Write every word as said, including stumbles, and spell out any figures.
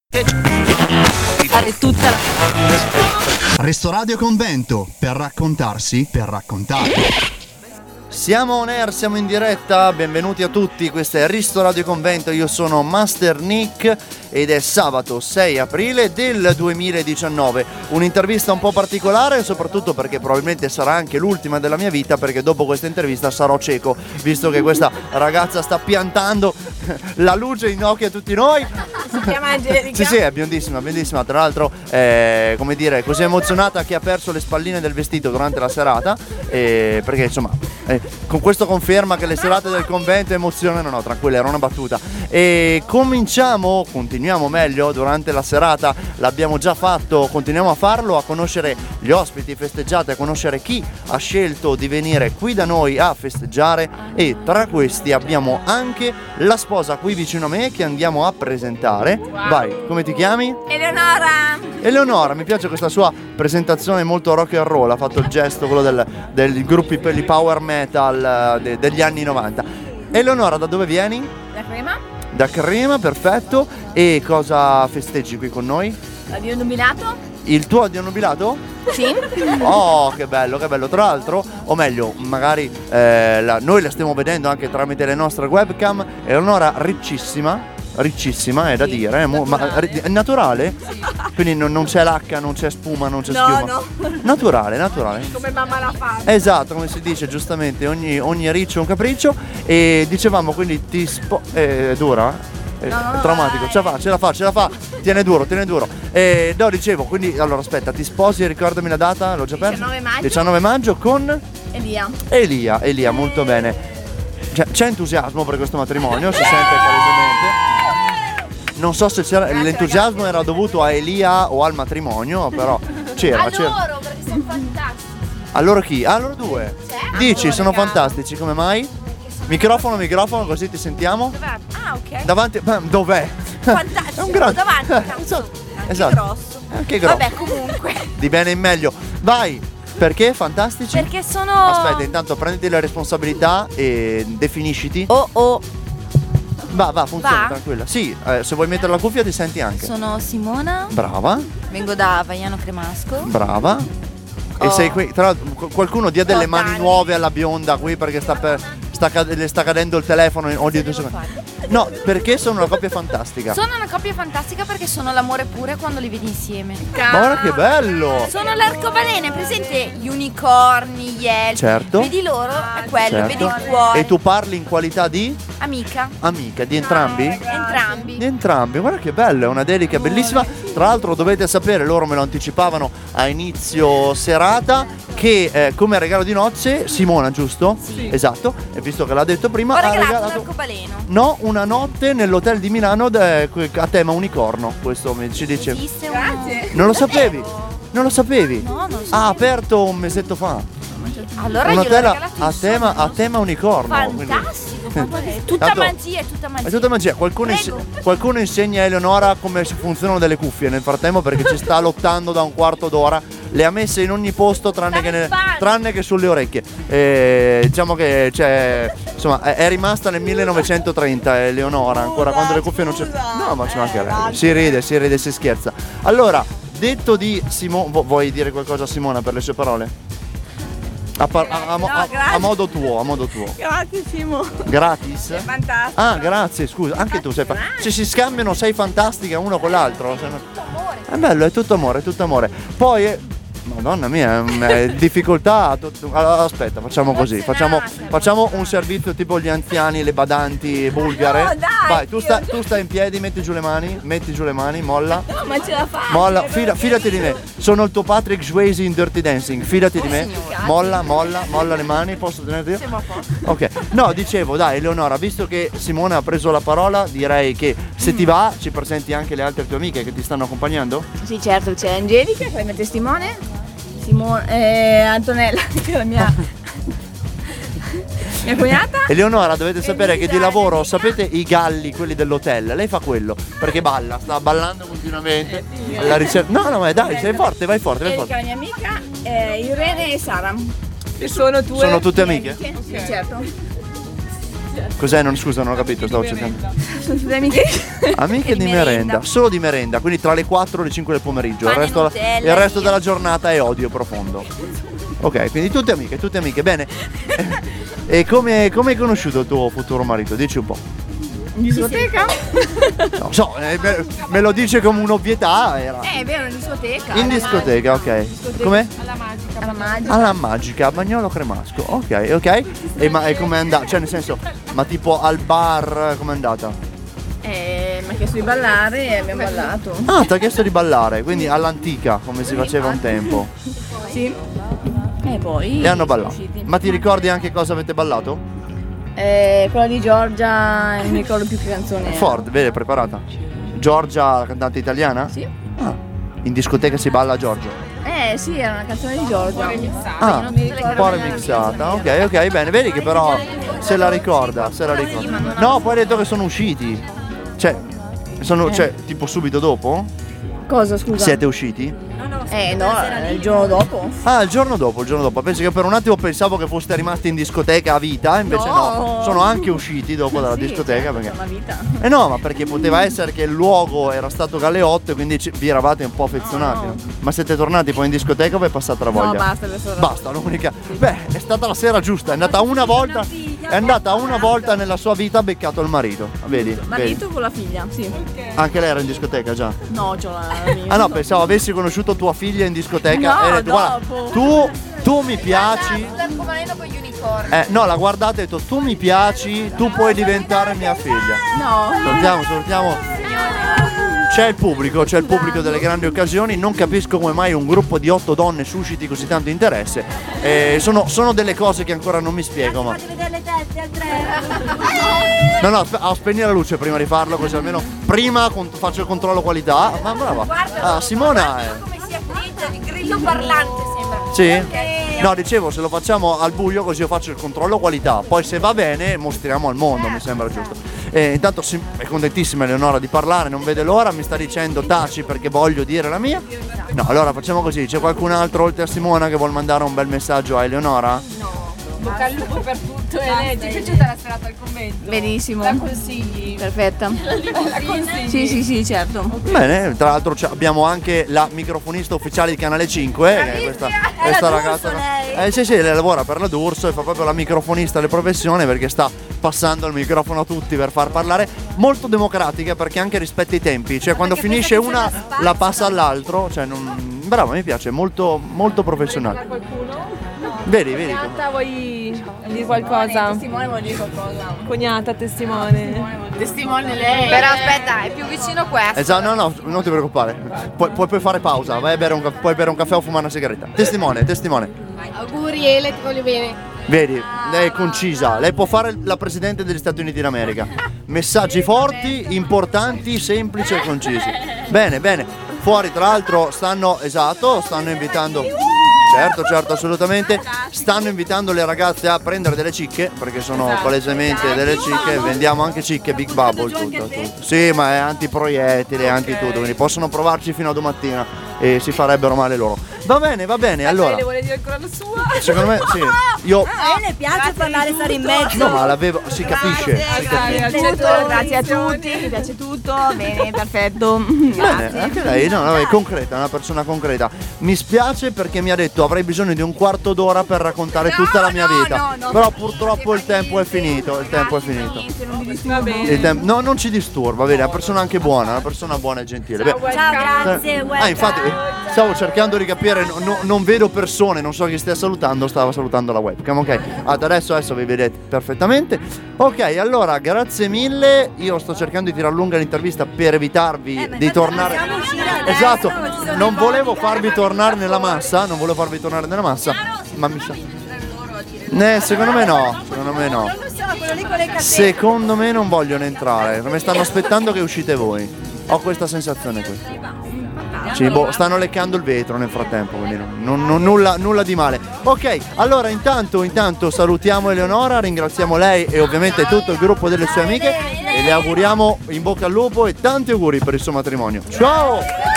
Fare tutta la... Restoradio Convento, per raccontarsi, per raccontare. Siamo on air, siamo in diretta, benvenuti a tutti, questo è Restoradio Convento, io sono Master Nick ed è sabato sei aprile del duemiladiciannove. Un'intervista un po' particolare, soprattutto perché probabilmente sarà anche l'ultima della mia vita, perché dopo questa intervista sarò cieco, visto che questa ragazza sta piantando la luce in occhi a tutti noi. Si chiama Angelica. Sì, sì, è biondissima, biondissima. Tra l'altro, eh, come dire, così emozionata che ha perso le spalline del vestito durante la serata. Eh, perché insomma, eh, con questo conferma che le serate del convento emozionano. No, tranquilla, era una battuta. E cominciamo, continuiamo meglio durante la serata. L'abbiamo già fatto, continuiamo a farlo, a conoscere gli ospiti festeggiati, a conoscere chi ha scelto di venire qui da noi a festeggiare. E tra questi abbiamo anche la sposa qui vicino a me che andiamo a presentare. Wow. Vai, come ti chiami? Eleonora. Eleonora, mi piace questa sua presentazione molto rock and roll, ha fatto il gesto, quello del, del gruppi per i power metal de, degli anni novanta. Eleonora, da dove vieni? Da Crema. Da Crema, perfetto. E cosa festeggi qui con noi? Addio nubilato. Il tuo addio nubilato? Sì. Oh, che bello, che bello. Tra l'altro, o meglio, magari eh, la, noi la stiamo vedendo anche tramite le nostre webcam. Eleonora riccissima. Riccissima, è da sì, dire, è, mo- ma, è naturale? Sì. Quindi non, non c'è lacca, non c'è spuma, non c'è no, schiuma. No, naturale, naturale. Come mamma la fa. Esatto, come si dice giustamente, ogni, ogni riccio è un capriccio. E dicevamo, quindi ti spo... È dura? È, no, no, è traumatico, vai. ce la fa, ce la fa, ce la fa. Tiene duro, tiene duro. E no, dicevo, quindi, allora aspetta, ti sposi, ricordami la data, l'ho già persa. diciannove maggio. diciannove maggio con? Elia. Elia, Elia, molto bene. C'è, c'è entusiasmo per questo matrimonio, si sente palesemente. Non so se c'era, Grazie, l'entusiasmo ragazzi. era dovuto a Elia o al matrimonio, però c'era. A c'era. loro, perché sono fantastici. A loro chi? A loro due. C'è? Dici, A sono loro, fantastici, come mai? Microfono, microfono, così ti sentiamo. Dov'è? Ah, ok. Davanti, ma dov'è? Fantastico. È un grande. Davanti. Esatto. Anche Esatto. grosso. Anche grosso. Vabbè, comunque. Di bene in meglio. Vai. Perché fantastici? Perché sono... Aspetta, intanto prenditi le responsabilità e definisciti. Oh, oh. Va, va, funziona, Va? tranquilla. Sì, eh, se vuoi mettere la cuffia ti senti anche. Sono Simona, Brava, vengo da Vaiano Cremasco. brava. E Oh. sei qui, tra l'altro qu- qualcuno dia delle Oh, mani Dani. nuove alla bionda qui perché sta per, sta, cad- le sta cadendo il telefono in ogni due secondi. No, perché sono una coppia fantastica. Sono una coppia fantastica perché sono l'amore pure quando li vedi insieme. Ma guarda che bello! Sono l'arcobaleno, presente gli unicorni, gli elfi. Certo. Vedi loro? È quello, Certo. vedi il cuore. E tu parli in qualità di Amica. amica, di entrambi? Entrambi. Di entrambi, guarda che bello, è una dedica bellissima. Tra l'altro dovete sapere, loro me lo anticipavano a inizio serata, che eh, come regalo di nozze, Simona, giusto? Sì. Esatto, e visto che l'ha detto prima, Ho ha regalato un regalato arcobaleno. no, una notte nell'hotel di Milano de- a tema unicorno, questo mi ci dice. Esiste uno. Grazie. Non lo sapevi? Non lo sapevi? No, non so. Ha aperto un mesetto fa. Allora un gliel'ho hotel a, regalato a in tema, sogno. a tema unicorno. quindi- Fantastico, fantastico. Tutta Tanto- magia, è tutta magia. È tutta magia, qualcuno, ins- Prego. qualcuno insegna a Eleonora come si funzionano delle cuffie nel frattempo perché ci sta lottando da un quarto d'ora. Le ha messe in ogni posto tranne, che, ne- tranne che sulle orecchie. E diciamo che c'è, insomma, è, è rimasta nel millenovecentotrenta Eleonora, ancora quando le cuffie non c'è. No, ma ci mancherebbe. Si ride, si ride, si scherza. Allora, detto di Simone, vuoi dire qualcosa a Simona per le sue parole? A, par- a- a mo- No, a- grazie. a modo tuo, a modo tuo. Grazie, Simo. Gratis? Fantastico. Ah, grazie, scusa, anche tu sei fa- se si scambiano sei fantastica uno con l'altro. se no- È bello, è tutto amore, è tutto amore. Poi è- Madonna mia, è difficoltà. tutto- allora, aspetta, facciamo così. Facciamo, facciamo un servizio tipo gli anziani, le badanti bulgare. No, dai, Vai, tu, sta- io- tu stai in piedi, metti giù le mani, metti giù le mani, molla. No, ma ce la fa. Molla, fida- fidati di me, sono il tuo Patrick Swayze in Dirty Dancing, fidati di me. Molla, molla, molla le mani, posso tenerti io? Ok, no, dicevo, dai Eleonora, visto che Simone ha preso la parola, direi che se ti va ci presenti anche le altre tue amiche che ti stanno accompagnando? Sì, certo, c'è Angelica, che è la mia testimone. Simone, eh, Antonella, che è la mia, mia cognata. Eleonora, dovete sapere che di Elisa, lavoro, Elisa. sapete i galli, quelli dell'hotel? Lei fa quello, perché balla, sta ballando continuamente alla ricerca. No, no, ma dai, sei forte, vai forte, vai Erika, forte. la mia amica, eh, Irene e Sara. Che sono tue Sono tutte mie amiche? Sì, certo. Cos'è? Non, scusa, non ho capito, stavo cercando. Sono tutte amiche. Amiche di merenda. merenda. Solo di merenda, quindi tra le quattro e le cinque del pomeriggio. Il Pane, resto, Nutella, il resto via. della giornata è odio profondo. Ok, quindi tutte amiche, tutte amiche, bene. E come, come hai conosciuto il tuo futuro marito? Dici un po'. In discoteca? No, so, eh, me, me lo dice come un'ovvietà. Era. Eh, è vero, in discoteca. In discoteca, ok. Com'è? Alla magica. Alla magica. Alla magica, a Bagnolo Cremasco. Ok, ok. E ma e com'è andata? Cioè, nel senso, ma tipo al bar com'è andata? Eh, mi ha chiesto di ballare e abbiamo ballato. Ah, ti ha chiesto di ballare, quindi all'antica, come si faceva un tempo. Sì. E poi. E hanno ballato. siamo usciti. Ma ti ricordi anche cosa avete ballato? Eh, quella di Giorgia, non mi ricordo più che canzone era. Ford, vede, preparata. Giorgia, cantante italiana? Sì. Ah, in discoteca si balla Giorgia. Eh sì, era una canzone di Giorgia. Ah, non mi un ricordo po' neanche. remixata. Ok, ok, bene, vedi che però se la ricorda, se la ricorda. No, poi hai detto che sono usciti. Cioè, sono, cioè, tipo subito dopo? Cosa, scusa? Siete usciti? Eh no, il giorno dopo. Ah, il giorno dopo, il giorno dopo. Penso che per un attimo pensavo che foste rimasti in discoteca a vita, invece no, No. sono anche usciti dopo dalla Sì, discoteca certo, perché. la vita. Eh no, ma perché poteva essere che il luogo era stato galeotto e quindi ci- vi eravate un po' affezionati. No, no. Ma siete tornati poi in discoteca o vi è passata la No, voglia? basta adesso. Basta, l'unica. Beh, è stata la sera giusta, è andata una volta. È andata una volta nella sua vita, ha beccato il marito. Vedi? Vedi? Marito con la figlia, sì. Anche lei era in discoteca già. No, c'ho la, la mia. Ah no, pensavo avessi conosciuto tua figlia in discoteca No, e hai detto, guarda, dopo. tu, tu mi piaci. L'arcobaleno con gli unicorni. Eh, no, la guardate e ha detto, tu mi piaci, tu puoi diventare mia figlia. No. Salutiamo, salutiamo. C'è il pubblico, c'è il pubblico delle grandi occasioni. Non capisco come mai un gruppo di otto donne susciti così tanto interesse. Eh, sono, sono delle cose che ancora non mi spiego. Ma... vedere le tette al tre. No, no, aspe- ah, spegni la luce prima di farlo, così almeno prima con- faccio il controllo qualità. Ma brava. Ah, Simona è. Come si affligge di grillo parlante sembra. Sì? No, dicevo, se lo facciamo al buio così io faccio il controllo qualità. Poi se va bene mostriamo al mondo, mi sembra giusto. E intanto si- è contentissima Eleonora di parlare, non vede l'ora, mi sta dicendo taci perché voglio dire la mia. No, allora facciamo così, c'è qualcun altro oltre a Simona che vuol mandare un bel messaggio a Eleonora? Bocca al lupo per tutto. E ti è piaciuta la serata al convento? Benissimo. La consigli? Perfetta. La consigli? Sì, sì, sì, certo. Bene, tra l'altro c'è- abbiamo anche la microfonista ufficiale di Canale cinque, che è questa, questa la ragazza. D'Urso, lei? Eh sì, sì, lei lavora per la D'Urso e fa proprio la microfonista alle professioni perché sta passando il microfono a tutti per far parlare. Molto democratica perché anche rispetta i tempi, cioè quando finisce una la passa all'altro, cioè non... brava, mi piace, molto, molto professionale. Vedi, vedi. come- Cognata, vuoi dire qualcosa? Testimone vuol dire qualcosa. Cognata, testimone. Testimone lei. Però aspetta, è più vicino questo. Esatto, no, no, non ti preoccupare. Puoi, puoi, puoi fare pausa, vai a bere un, ca- puoi bere un caffè o fumare una sigaretta. Testimone, testimone. Auguri Ele, ti voglio bene. Vedi, lei è concisa, lei può fare la Presidente degli Stati Uniti d'America. Messaggi forti, importanti, semplici e concisi. Bene, bene. Fuori tra l'altro stanno, esatto, stanno invitando... Certo, certo, assolutamente. Stanno invitando le ragazze a prendere delle cicche, perché sono palesemente delle cicche, vendiamo anche cicche, Big Bubble, tutto, tutto. Sì, ma è antiproiettile, è anti-tutto, quindi possono provarci fino a domattina e si farebbero male loro. Va bene, va bene, allora. Ele vuole dire ancora la sua? Secondo me, sì. Io... A le piace parlare, stare in mezzo. No, ma l'avevo... si capisce. Si capisce. Tutto, grazie a tutti, mi piace tutto, bene, perfetto. Bene, anche lei no, no, è concreta, è una persona concreta. Mi spiace perché mi ha detto avrei bisogno di un quarto d'ora per raccontare tutta la mia no, vita. no, no. Però purtroppo il tempo è finito, il tempo è finito. Va bene. Il tem- no, non ci disturba, vedi, è una persona anche buona, una persona buona e gentile. Beh, Ciao, grazie. ah, infatti stavo cercando di capire, no- no- non vedo persone, non so chi stia salutando, stava salutando la webcam, ok? Ad adesso, adesso vi vedete perfettamente. Ok, allora, grazie mille. Io sto cercando di tirar lunga l'intervista per evitarvi Eh, ma di infatti tornare. possiamo uscire adesso, Esatto, ci sono non i volevo posti farvi per- tornare nella massa, non volevo farvi tornare nella massa, ma mi sa. Eh, secondo me no, secondo me no. Non so, quello lì con le catene. Secondo me non vogliono entrare, mi stanno aspettando che uscite voi. Ho questa sensazione qui. Sì, boh, stanno leccando il vetro nel frattempo, quindi non, non- non- nulla, nulla di male. Ok, allora intanto, intanto salutiamo Eleonora, ringraziamo lei e ovviamente tutto il gruppo delle sue amiche e le auguriamo in bocca al lupo e tanti auguri per il suo matrimonio. Ciao!